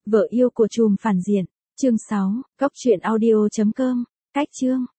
Vợ yêu của trùm phản diện. Chương 6, Cóc truyện audio.com. Cách chương.